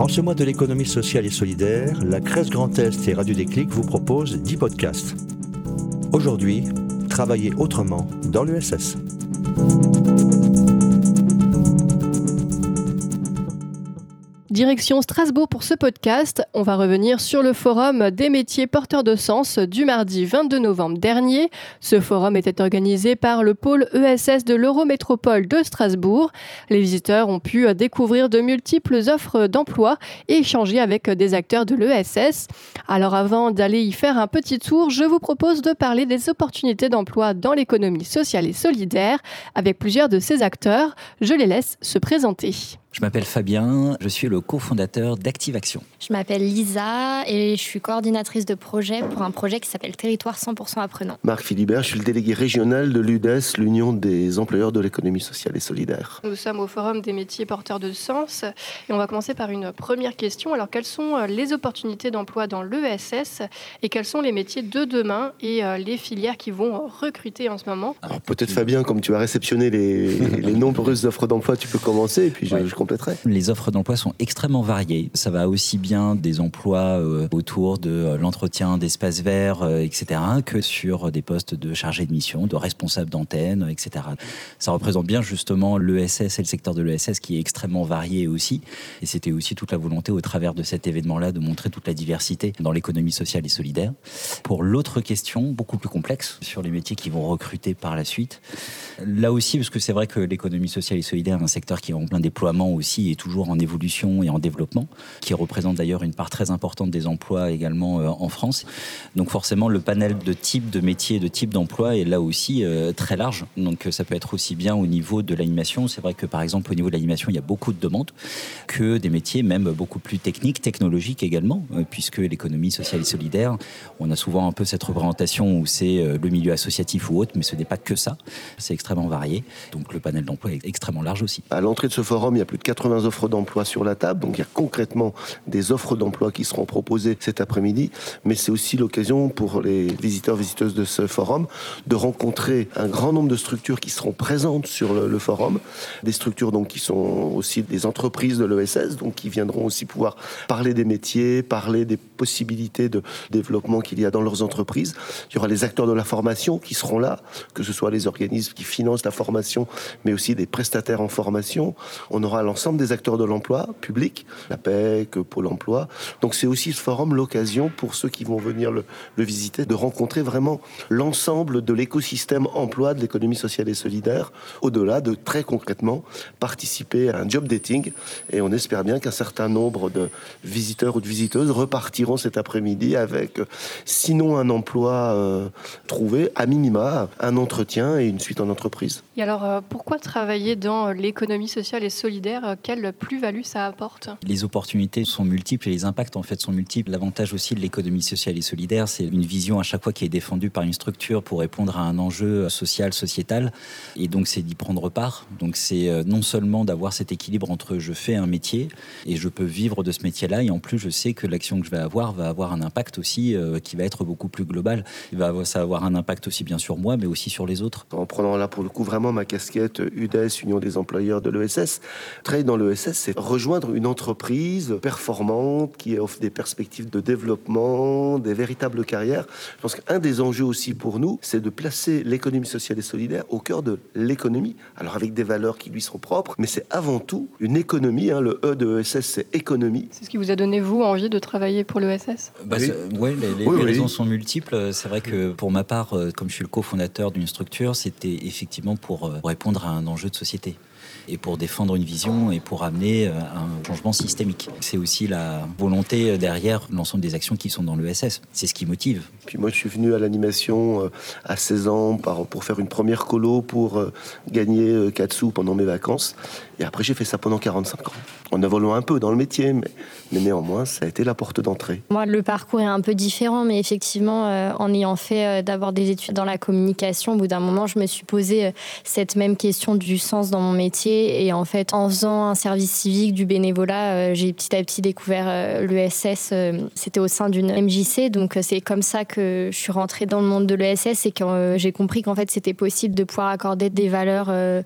En ce mois de l'économie sociale et solidaire, la Crèce Grand Est et Radio Déclic vous proposent 10 podcasts. Aujourd'hui, travailler autrement dans l'ESS. Direction Strasbourg pour ce podcast. On va revenir sur le forum des métiers porteurs de sens du mardi 22 novembre dernier. Ce forum était organisé par le pôle ESS de l'Eurométropole de Strasbourg. Les visiteurs ont pu découvrir de multiples offres d'emploi et échanger avec des acteurs de l'ESS. Alors avant d'aller y faire un petit tour, je vous propose de parler des opportunités d'emploi dans l'économie sociale et solidaire avec plusieurs de ces acteurs. Je les laisse se présenter. Je m'appelle Fabien, je suis le cofondateur d'Active Action. Je m'appelle Lisa et je suis coordinatrice de projet pour un projet qui s'appelle Territoire 100% Apprenant. Marc Philibert, je suis le délégué régional de l'UDES, l'Union des employeurs de l'économie sociale et solidaire. Nous sommes au forum des métiers porteurs de sens et on va commencer par une première question. Alors, quelles sont les opportunités d'emploi dans l'ESS et quels sont les métiers de demain et les filières qui vont recruter en ce moment? Alors peut-être Fabien, comme tu as réceptionné les nombreuses offres d'emploi, tu peux commencer et puis je compléterai. Les offres d'emploi sont extrêmement variées. Ça va aussi bien des emplois autour de l'entretien d'espaces verts, etc., que sur des postes de chargé de mission, de responsable d'antenne, etc. Ça représente bien justement l'ESS et le secteur de l'ESS qui est extrêmement varié aussi. Et c'était aussi toute la volonté au travers de cet événement-là de montrer toute la diversité dans l'économie sociale et solidaire. Pour l'autre question, beaucoup plus complexe, sur les métiers qui vont recruter par la suite, là aussi, parce que c'est vrai que l'économie sociale et solidaire est un secteur qui est en plein déploiement aussi est toujours en évolution et en développement, qui représente d'ailleurs une part très importante des emplois également en France. Donc forcément, le panel de types de métiers, de types d'emplois est là aussi très large. Donc ça peut être aussi bien au niveau de l'animation. C'est vrai que par exemple, au niveau de l'animation, il y a beaucoup de demandes, que des métiers même beaucoup plus techniques, technologiques également, puisque l'économie sociale et solidaire, on a souvent un peu cette représentation où c'est le milieu associatif ou autre, mais ce n'est pas que ça. C'est extrêmement varié. Donc le panel d'emploi est extrêmement large aussi. À l'entrée de ce forum, il y a plus de 80 offres d'emploi sur la table, donc il y a concrètement des offres d'emploi qui seront proposées cet après-midi, mais c'est aussi l'occasion pour les visiteurs, visiteuses de ce forum de rencontrer un grand nombre de structures qui seront présentes sur le forum, des structures donc qui sont aussi des entreprises de l'ESS, donc qui viendront aussi pouvoir parler des métiers, parler des possibilités de développement qu'il y a dans leurs entreprises. Il y aura les acteurs de la formation qui seront là, que ce soit les organismes qui financent la formation, mais aussi des prestataires en formation. On aura l'ensemble des acteurs de l'emploi public, la PEC, Pôle emploi. Donc c'est aussi ce forum l'occasion pour ceux qui vont venir le visiter de rencontrer vraiment l'ensemble de l'écosystème emploi de l'économie sociale et solidaire, au-delà de très concrètement participer à un job dating. Et on espère bien qu'un certain nombre de visiteurs ou de visiteuses repartiront cet après-midi avec, sinon un emploi trouvé, à minima, un entretien et une suite en entreprise. Et alors, pourquoi travailler dans l'économie sociale et solidaire? Quelle plus-value ça apporte? Les opportunités sont multiples et les impacts en fait sont multiples. L'avantage aussi de l'économie sociale et solidaire, c'est une vision à chaque fois qui est défendue par une structure pour répondre à un enjeu social, sociétal. Et donc c'est d'y prendre part. Donc c'est non seulement d'avoir cet équilibre entre je fais un métier et je peux vivre de ce métier-là, et en plus je sais que l'action que je vais avoir va avoir un impact aussi qui va être beaucoup plus global. Ça va avoir un impact aussi bien sur moi, mais aussi sur les autres. En prenant là pour le coup vraiment ma casquette UDES, Union des employeurs de l'ESS, travailler dans l'ESS, c'est rejoindre une entreprise performante qui offre des perspectives de développement, des véritables carrières. Je pense qu'un des enjeux aussi pour nous, c'est de placer l'économie sociale et solidaire au cœur de l'économie. Alors avec des valeurs qui lui sont propres, mais c'est avant tout une économie. Le E de ESS, c'est économie. C'est ce qui vous a donné, vous, envie de travailler pour l'ESS? Oui, les raisons sont multiples. C'est vrai que pour ma part, comme je suis le cofondateur d'une structure, c'était effectivement pour répondre à un enjeu de société et pour défendre une vision et pour amener un changement systémique. C'est aussi la volonté derrière l'ensemble des actions qui sont dans l'ESS. C'est ce qui motive. Puis moi, je suis venu à l'animation à 16 ans pour faire une première colo pour gagner 4 sous pendant mes vacances. Et après, j'ai fait ça pendant 45 ans. En évoluant un peu dans le métier, mais néanmoins, ça a été la porte d'entrée. Moi, le parcours est un peu différent, mais effectivement, en ayant fait d'abord des études dans la communication, au bout d'un moment, je me suis posé cette même question du sens dans mon métier. Et en fait, en faisant un service civique, du bénévolat, j'ai petit à petit découvert l'ESS. C'était au sein d'une MJC, donc c'est comme ça que je suis rentrée dans le monde de l'ESS et que j'ai compris qu'en fait, c'était possible de pouvoir accorder des valeurs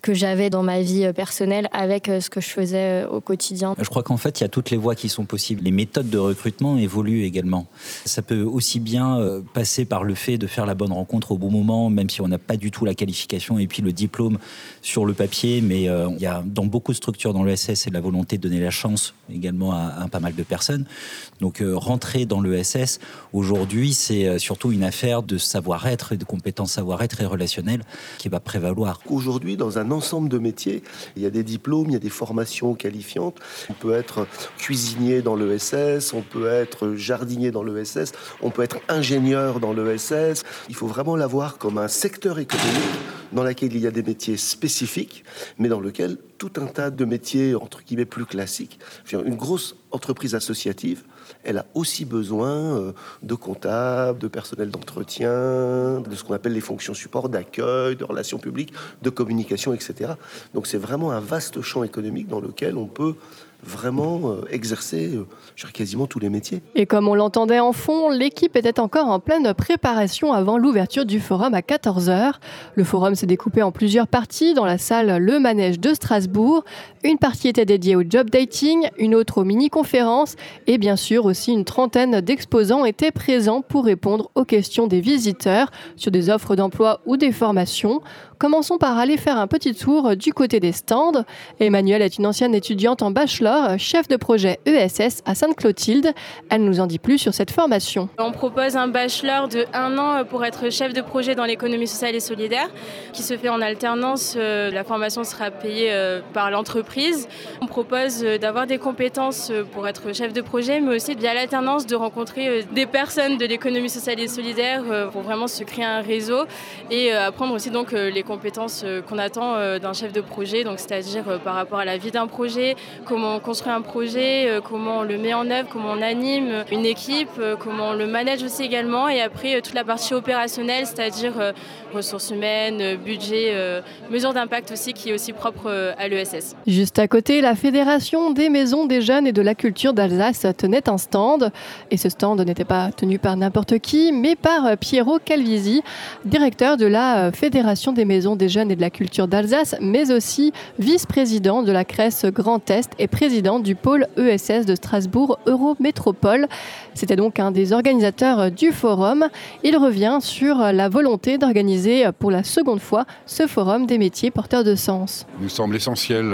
que j'avais dans ma vie personnelle avec ce que je faisais au quotidien. Je crois qu'en fait, il y a toutes les voies qui sont possibles. Les méthodes de recrutement évoluent également. Ça peut aussi bien passer par le fait de faire la bonne rencontre au bon moment, même si on n'a pas du tout la qualification et puis le diplôme sur le papier, mais il y a dans beaucoup de structures dans l'ESS la volonté de donner la chance également à pas mal de personnes. Donc rentrer dans l'ESS, aujourd'hui, c'est surtout une affaire de savoir-être et de compétences savoir-être et relationnelles qui va prévaloir. Aujourd'hui, dans un ensemble de métiers, il y a des diplômes, il y a des formations qualifiantes. On peut être cuisinier dans l'ESS, on peut être jardinier dans l'ESS, on peut être ingénieur dans l'ESS. Il faut vraiment l'avoir comme un secteur économique dans lequel il y a des métiers spécifiques, mais dans lequel tout un tas de métiers, entre guillemets, plus classiques. Une grosse entreprise associative, elle a aussi besoin de comptables, de personnel d'entretien, de ce qu'on appelle les fonctions support, d'accueil, de relations publiques, de communication, etc. Donc c'est vraiment un vaste champ économique dans lequel on peut vraiment exercer quasiment tous les métiers. Et comme on l'entendait en fond, l'équipe était encore en pleine préparation avant l'ouverture du forum à 14h. Le forum s'est découpé en plusieurs parties dans la salle Le Manège de Strasbourg. Une partie était dédiée au job dating, une autre aux mini-conférences et bien sûr aussi une trentaine d'exposants étaient présents pour répondre aux questions des visiteurs sur des offres d'emploi ou des formations. Commençons par aller faire un petit tour du côté des stands. Emmanuelle est une ancienne étudiante en bachelor, chef de projet ESS à Sainte-Clotilde. Elle nous en dit plus sur cette formation. On propose un bachelor de 1 an pour être chef de projet dans l'économie sociale et solidaire qui se fait en alternance. La formation sera payée par l'entreprise. On propose d'avoir des compétences pour être chef de projet, mais aussi via l'alternance de rencontrer des personnes de l'économie sociale et solidaire pour vraiment se créer un réseau et apprendre aussi donc les compétences qu'on attend d'un chef de projet, donc c'est-à-dire par rapport à la vie d'un projet, comment on construit un projet, comment on le met en œuvre, comment on anime une équipe, comment on le manage aussi également, et après toute la partie opérationnelle, c'est-à-dire ressources humaines, budget, mesures d'impact aussi, qui est aussi propre à l'ESS. Juste à côté, la Fédération des maisons des jeunes et de la culture d'Alsace tenait un stand, et ce stand n'était pas tenu par n'importe qui, mais par Piero Calvisi, directeur de la Fédération des maisons des jeunes et de la culture d'Alsace, mais aussi vice-président de la CRES Grand Est et président du pôle ESS de Strasbourg Eurométropole. C'était donc un des organisateurs du forum. Il revient sur la volonté d'organiser pour la seconde fois ce forum des métiers porteurs de sens. Il nous semble essentiel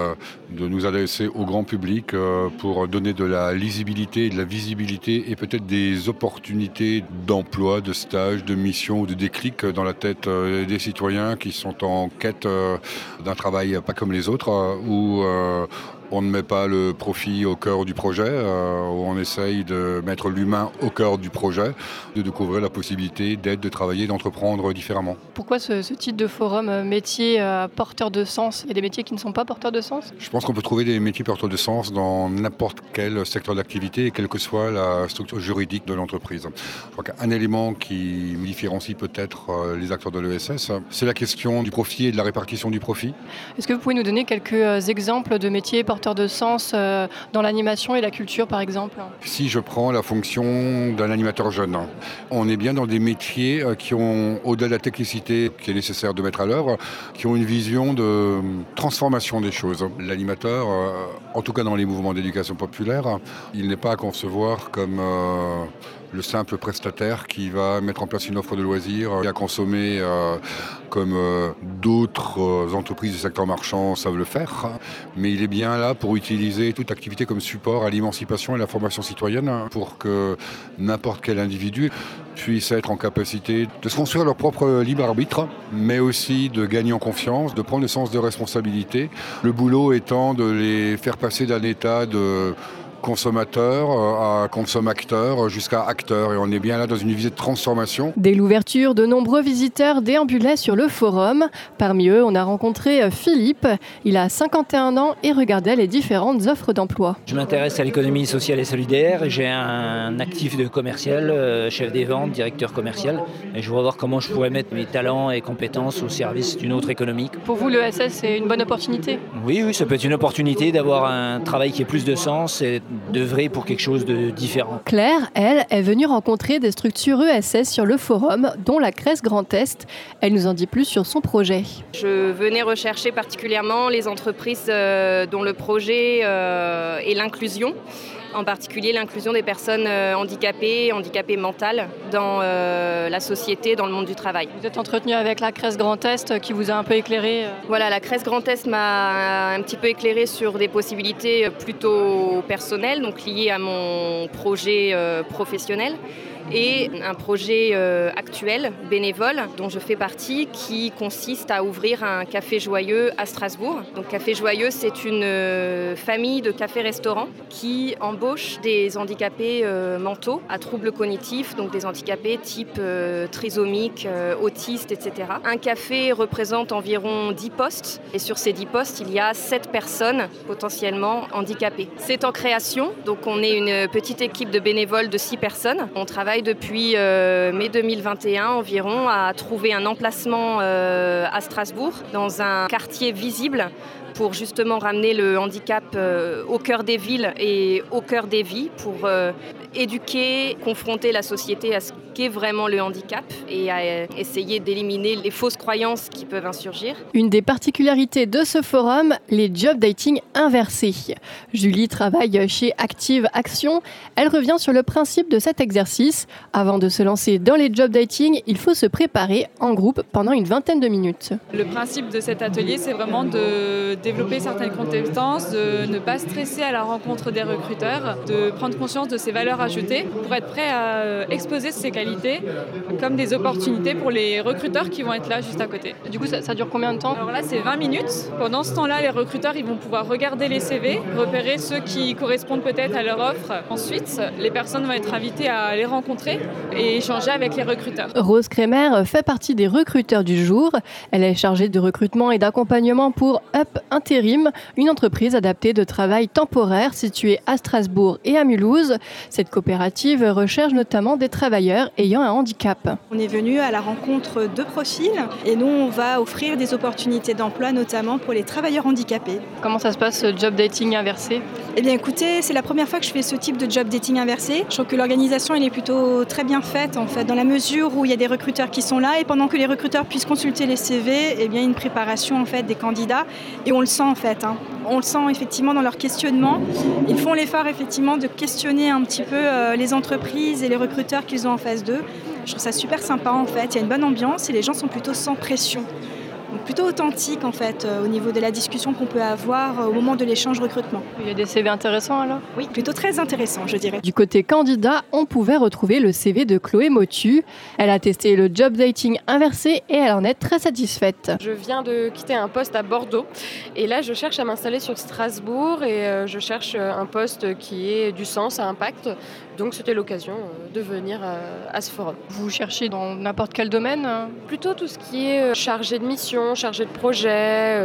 de nous adresser au grand public pour donner de la lisibilité, de la visibilité et peut-être des opportunités d'emploi, de stage, de mission ou de déclic dans la tête des citoyens qui sont en quête d'un travail pas comme les autres, où on ne met pas le profit au cœur du projet, où on essaye de mettre l'humain au cœur du projet, de découvrir la possibilité d'être, de travailler, d'entreprendre différemment. Pourquoi ce type de forum métiers porteurs de sens et des métiers qui ne sont pas porteurs de sens ? Je pense qu'on peut trouver des métiers porteurs de sens dans n'importe quel secteur d'activité et quelle que soit la structure juridique de l'entreprise. Je crois qu'un élément qui différencie peut-être les acteurs de l'ESS, c'est la question du profit et de la répartition du profit. Est-ce que vous pouvez nous donner quelques exemples de métiers porteurs de sens dans l'animation et la culture, par exemple ? Si je prends la fonction d'un animateur jeune, on est bien dans des métiers qui ont, au-delà de la technicité qui est nécessaire de mettre à l'œuvre, qui ont une vision de transformation des choses. L'animateur, en tout cas dans les mouvements d'éducation populaire, il n'est pas à concevoir comme le simple prestataire qui va mettre en place une offre de loisirs et à consommer comme d'autres entreprises du secteur marchand savent le faire. Mais il est bien là pour utiliser toute activité comme support à l'émancipation et à la formation citoyenne pour que n'importe quel individu puisse être en capacité de se construire leur propre libre arbitre, mais aussi de gagner en confiance, de prendre le sens de responsabilité. Le boulot étant de les faire passer d'un état de consommateur à consommateur jusqu'à acteur, et on est bien là dans une visée de transformation. Dès l'ouverture, de nombreux visiteurs déambulaient sur le forum. Parmi eux, on a rencontré Philippe. Il a 51 ans et regardait les différentes offres d'emploi. Je m'intéresse à l'économie sociale et solidaire. J'ai un actif de commercial, chef des ventes, directeur commercial, et je voudrais voir comment je pourrais mettre mes talents et compétences au service d'une autre économique. Pour vous, l'ESS, c'est une bonne opportunité ? Oui, ça peut être une opportunité d'avoir un travail qui ait plus de sens et d'œuvrer pour quelque chose de différent. Claire, elle, est venue rencontrer des structures ESS sur le forum, dont la Crèce Grand Est. Elle nous en dit plus sur son projet. Je venais rechercher particulièrement les entreprises dont le projet est l'inclusion. En particulier l'inclusion des personnes handicapées mentales dans la société, dans le monde du travail. Vous êtes entretenu avec la Crèce Grand Est qui vous a un peu éclairé. Voilà, la Crèce Grand Est m'a un petit peu éclairé sur des possibilités plutôt personnelles, donc liées à mon projet professionnel. Et un projet actuel, bénévole, dont je fais partie, qui consiste à ouvrir un café joyeux à Strasbourg. Donc Café Joyeux, c'est une famille de cafés-restaurants qui embauche des handicapés mentaux à troubles cognitifs, donc des handicapés type trisomiques, autistes, etc. Un café représente environ 10 postes et sur ces 10 postes, il y a 7 personnes potentiellement handicapées. C'est en création, donc on est une petite équipe de bénévoles de 6 personnes. On travaille depuis mai 2021 environ à trouver un emplacement à Strasbourg dans un quartier visible pour justement ramener le handicap au cœur des villes et au cœur des vies pour éduquer, confronter la société à ce qu'est vraiment le handicap et à essayer d'éliminer les fausses croyances qui peuvent insurgir. Une des particularités de ce forum, les job dating inversés. Julie travaille chez Active Action. Elle revient sur le principe de cet exercice. Avant de se lancer dans les job dating, il faut se préparer en groupe pendant une vingtaine de minutes. Le principe de cet atelier, c'est vraiment de développer certaines compétences, de ne pas stresser à la rencontre des recruteurs, de prendre conscience de ses valeurs ajoutées pour être prêt à exposer ses qualités comme des opportunités pour les recruteurs qui vont être là juste à côté. Du coup, ça dure combien de temps ? Alors là, c'est 20 minutes. Pendant ce temps-là, les recruteurs ils vont pouvoir regarder les CV, repérer ceux qui correspondent peut-être à leur offre. Ensuite, les personnes vont être invitées à les rencontrer et échanger avec les recruteurs. Rose Kremer fait partie des recruteurs du jour. Elle est chargée de recrutement et d'accompagnement pour Up Intérim, une entreprise adaptée de travail temporaire située à Strasbourg et à Mulhouse. Cette coopérative recherche notamment des travailleurs ayant un handicap. On est venu à la rencontre de profils et nous on va offrir des opportunités d'emploi notamment pour les travailleurs handicapés. Comment ça se passe ce job dating inversé ? Eh bien écoutez, c'est la première fois que je fais ce type de job dating inversé. Je trouve que l'organisation elle est plutôt très bien faite en fait, dans la mesure où il y a des recruteurs qui sont là et pendant que les recruteurs puissent consulter les CV, eh bien une préparation en fait des candidats et on le sent en fait. On le sent effectivement dans leur questionnement. Ils font l'effort effectivement de questionner un petit peu les entreprises et les recruteurs qu'ils ont en face d'eux. Je trouve ça super sympa en fait. Il y a une bonne ambiance et les gens sont plutôt sans pression. Donc plutôt authentique en fait au niveau de la discussion qu'on peut avoir au moment de l'échange recrutement. Il y a des CV intéressants alors ? Oui, plutôt très intéressants je dirais. Du côté candidat, on pouvait retrouver le CV de Chloé Motu. Elle a testé le job dating inversé et elle en est très satisfaite. Je viens de quitter un poste à Bordeaux et là je cherche à m'installer sur Strasbourg et je cherche un poste qui ait du sens, à impact. Donc c'était l'occasion de venir à ce forum. Vous cherchez dans n'importe quel domaine ? Plutôt tout ce qui est chargé de mission, chargé de projet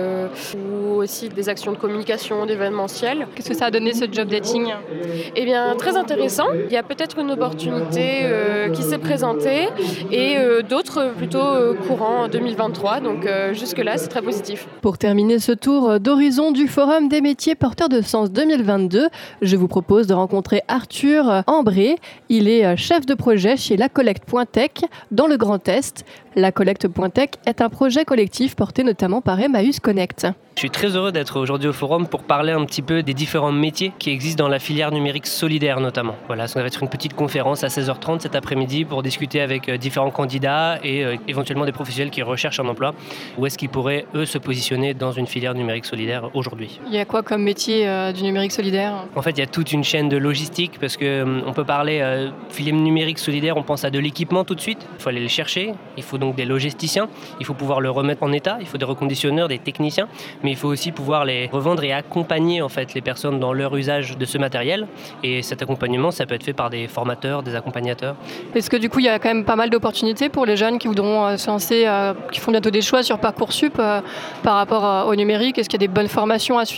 ou aussi des actions de communication, d'événementiel. Qu'est-ce que ça a donné ce job dating ? Eh bien très intéressant. Il y a peut-être une opportunité qui s'est présentée et d'autres plutôt courants en 2023. Donc jusque-là c'est très positif. Pour terminer ce tour d'horizon du Forum des métiers porteurs de sens 2022, je vous propose de rencontrer Arthur Ambré. Il est chef de projet chez La Collecte.tech dans le Grand Est. La Collecte.tech est un projet collectif porté notamment par Emmaüs Connect. Je suis très heureux d'être aujourd'hui au forum pour parler un petit peu des différents métiers qui existent dans la filière numérique solidaire notamment. Voilà, ça va être une petite conférence à 16h30 cet après-midi pour discuter avec différents candidats et éventuellement des professionnels qui recherchent un emploi. Où est-ce qu'ils pourraient, eux, se positionner dans une filière numérique solidaire aujourd'hui. Il y a quoi comme métier du numérique solidaire ? En fait, il y a toute une chaîne de logistique parce qu'on peut parler filière numérique solidaire, on pense à de l'équipement tout de suite. Il faut aller le chercher, il faut donc des logisticiens, il faut pouvoir le remettre en état, il faut des reconditionneurs, des techniciens, mais il faut aussi pouvoir les revendre et accompagner en fait les personnes dans leur usage de ce matériel. Et cet accompagnement, ça peut être fait par des formateurs, des accompagnateurs. Est-ce que du coup, il y a quand même pas mal d'opportunités pour les jeunes qui voudront se lancer, qui font bientôt des choix sur Parcoursup par rapport au numérique ? Est-ce qu'il y a des bonnes formations à suivre ?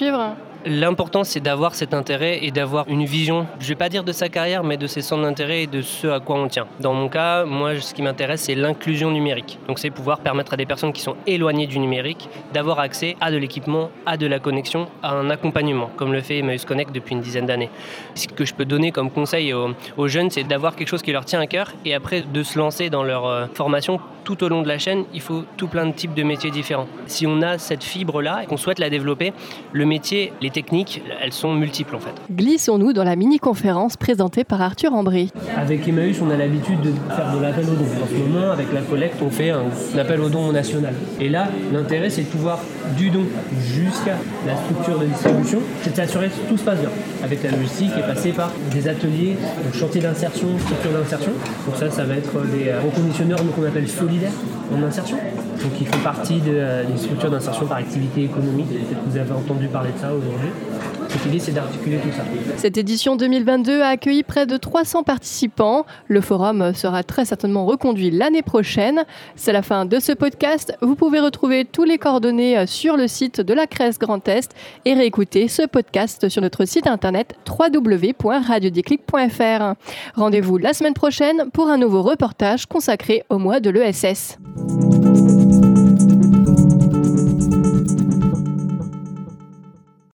L'important, c'est d'avoir cet intérêt et d'avoir une vision, je ne vais pas dire de sa carrière, mais de ses centres d'intérêt et de ce à quoi on tient. Dans mon cas, moi, ce qui m'intéresse, c'est l'inclusion numérique. Donc, c'est pouvoir permettre à des personnes qui sont éloignées du numérique d'avoir accès à de l'équipement, à de la connexion, à un accompagnement, comme le fait Emmaüs Connect depuis une dizaine d'années. Ce que je peux donner comme conseil aux jeunes, c'est d'avoir quelque chose qui leur tient à cœur et après de se lancer dans leur formation. Tout au long de la chaîne, il faut tout plein de types de métiers différents. Si on a cette fibre-là et qu'on souhaite la développer, le métier, les techniques, elles sont multiples en fait. Glissons-nous dans la mini-conférence présentée par Arthur Ambry. Avec Emmaüs, on a l'habitude de faire de l'appel aux dons. En ce moment, avec la collecte, on fait un appel aux dons national. Et là, l'intérêt, c'est de pouvoir, du don jusqu'à la structure de distribution, c'est de s'assurer que tout se passe bien. Avec la logistique et passer par des ateliers, donc chantier d'insertion, structure d'insertion. Donc ça va être des reconditionneurs qu'on appelle solidaires en insertion. Donc ils font partie des structures d'insertion par activité économique. Peut-être que vous avez entendu parler de ça aujourd'hui. Donc l'idée, c'est d'articuler tout ça. Cette édition 2022 a accueilli près de 300 participants. Le forum sera très certainement reconduit l'année prochaine. C'est la fin de ce podcast. Vous pouvez retrouver tous les coordonnées sur le site de la CRES Grand Est et réécouter ce podcast sur notre site internet www.radiodéclic.fr. Rendez-vous la semaine prochaine pour un nouveau reportage consacré au mois de l'ESS.